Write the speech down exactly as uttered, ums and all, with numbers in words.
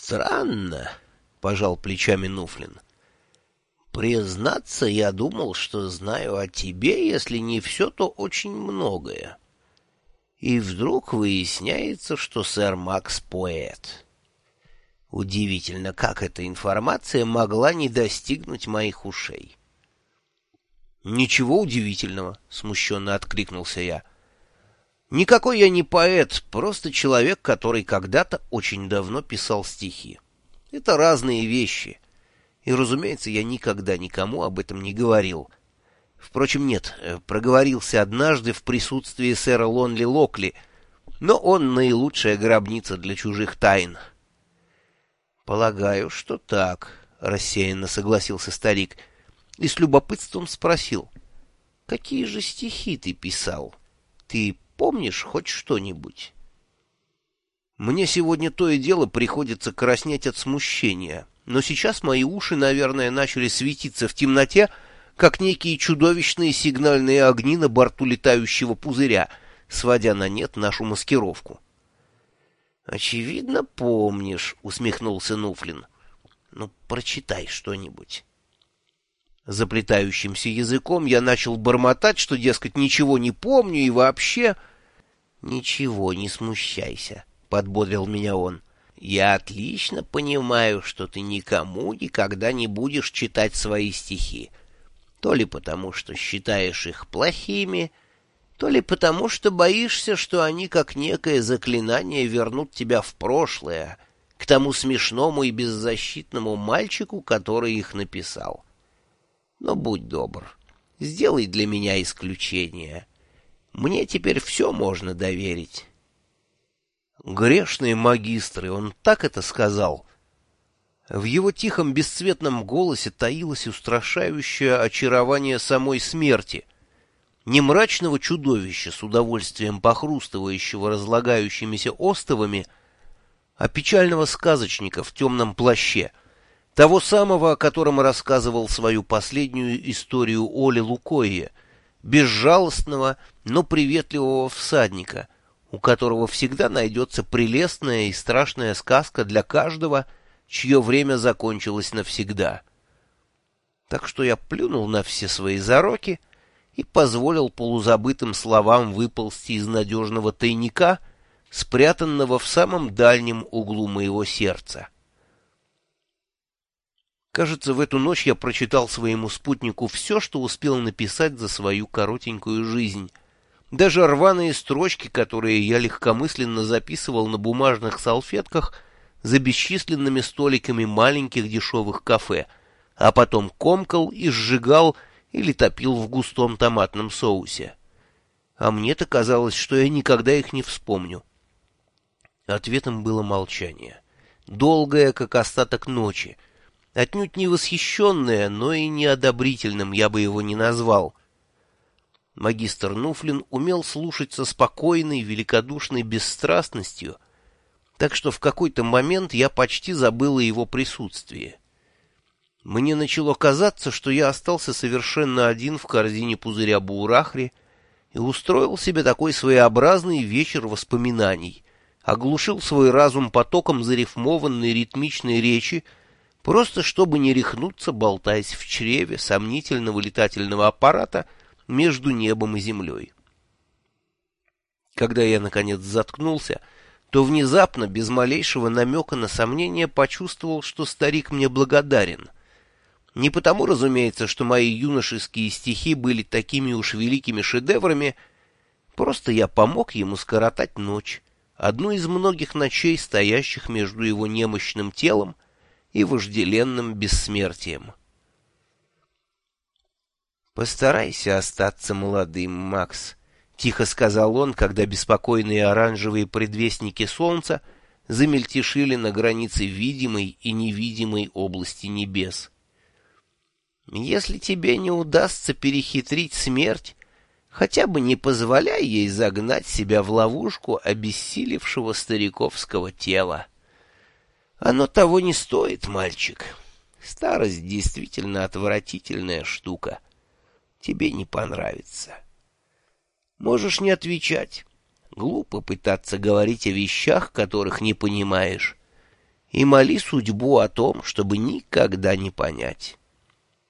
Странно, — пожал плечами Нуфлин. Признаться, я думал, что знаю о тебе, если не все, то очень многое. И вдруг выясняется, что сэр Макс поэт. Удивительно, как эта информация могла не достигнуть моих ушей. «Ничего удивительного», — смущенно откликнулся я. «Никакой я не поэт, просто человек, который когда-то очень давно писал стихи. Это разные вещи. И, разумеется, я никогда никому об этом не говорил. Впрочем, нет, проговорился однажды в присутствии сэра Лонли Локли, но он наилучшая гробница для чужих тайн». «Полагаю, что так», — рассеянно согласился старик, и с любопытством спросил: «Какие же стихи ты писал? Ты помнишь хоть что-нибудь?» Мне сегодня то и дело приходится краснеть от смущения, но сейчас мои уши, наверное, начали светиться в темноте, как некие чудовищные сигнальные огни на борту летающего пузыря, сводя на нет нашу маскировку. «Очевидно, помнишь», — усмехнулся Нуфлин. «Ну, прочитай что-нибудь». Заплетающимся языком я начал бормотать, что, дескать, ничего не помню и вообще... «Ничего, не смущайся», — подбодрил меня он. «Я отлично понимаю, что ты никому никогда не будешь читать свои стихи. То ли потому, что считаешь их плохими, то ли потому, что боишься, что они, как некое заклинание, вернут тебя в прошлое, к тому смешному и беззащитному мальчику, который их написал. Но будь добр, сделай для меня исключение. Мне теперь все можно доверить». Грешные магистры, он так это сказал. В его тихом бесцветном голосе таилось устрашающее очарование самой смерти, не мрачного чудовища, с удовольствием похрустывающего разлагающимися остовами, а печального сказочника в темном плаще, того самого, о котором рассказывал свою последнюю историю Оли Лукойе, безжалостного, но приветливого всадника, у которого всегда найдется прелестная и страшная сказка для каждого, чье время закончилось навсегда. Так что я плюнул на все свои зароки и позволил полузабытым словам выползти из надежного тайника, спрятанного в самом дальнем углу моего сердца. Кажется, в эту ночь я прочитал своему спутнику все, что успел написать за свою коротенькую жизнь. Даже рваные строчки, которые я легкомысленно записывал на бумажных салфетках за бесчисленными столиками маленьких дешевых кафе, а потом комкал и сжигал или топил в густом томатном соусе. А мне-то казалось, что я никогда их не вспомню. Ответом было молчание, долгое, как остаток ночи, отнюдь не восхищенное, но и неодобрительным я бы его не назвал. Магистр Нуфлин умел слушать со спокойной, великодушной бесстрастностью, так что в какой-то момент я почти забыл о его присутствии. Мне начало казаться, что я остался совершенно один в корзине пузыря Буурахри и устроил себе такой своеобразный вечер воспоминаний, оглушил свой разум потоком зарифмованной ритмичной речи, просто чтобы не рехнуться, болтаясь в чреве сомнительного летательного аппарата между небом и землей. Когда я, наконец, заткнулся, то внезапно, без малейшего намека на сомнение, почувствовал, что старик мне благодарен. Не потому, разумеется, что мои юношеские стихи были такими уж великими шедеврами, просто я помог ему скоротать ночь, одну из многих ночей, стоящих между его немощным телом и вожделенным бессмертием. «Постарайся остаться молодым, Макс», — тихо сказал он, когда беспокойные оранжевые предвестники солнца замельтешили на границе видимой и невидимой области небес. «Если тебе не удастся перехитрить смерть, хотя бы не позволяй ей загнать себя в ловушку обессилевшего стариковского тела. Оно того не стоит, мальчик. Старость действительно отвратительная штука. Тебе не понравится. Можешь не отвечать. Глупо пытаться говорить о вещах, которых не понимаешь. и моли судьбу о том, чтобы никогда не понять.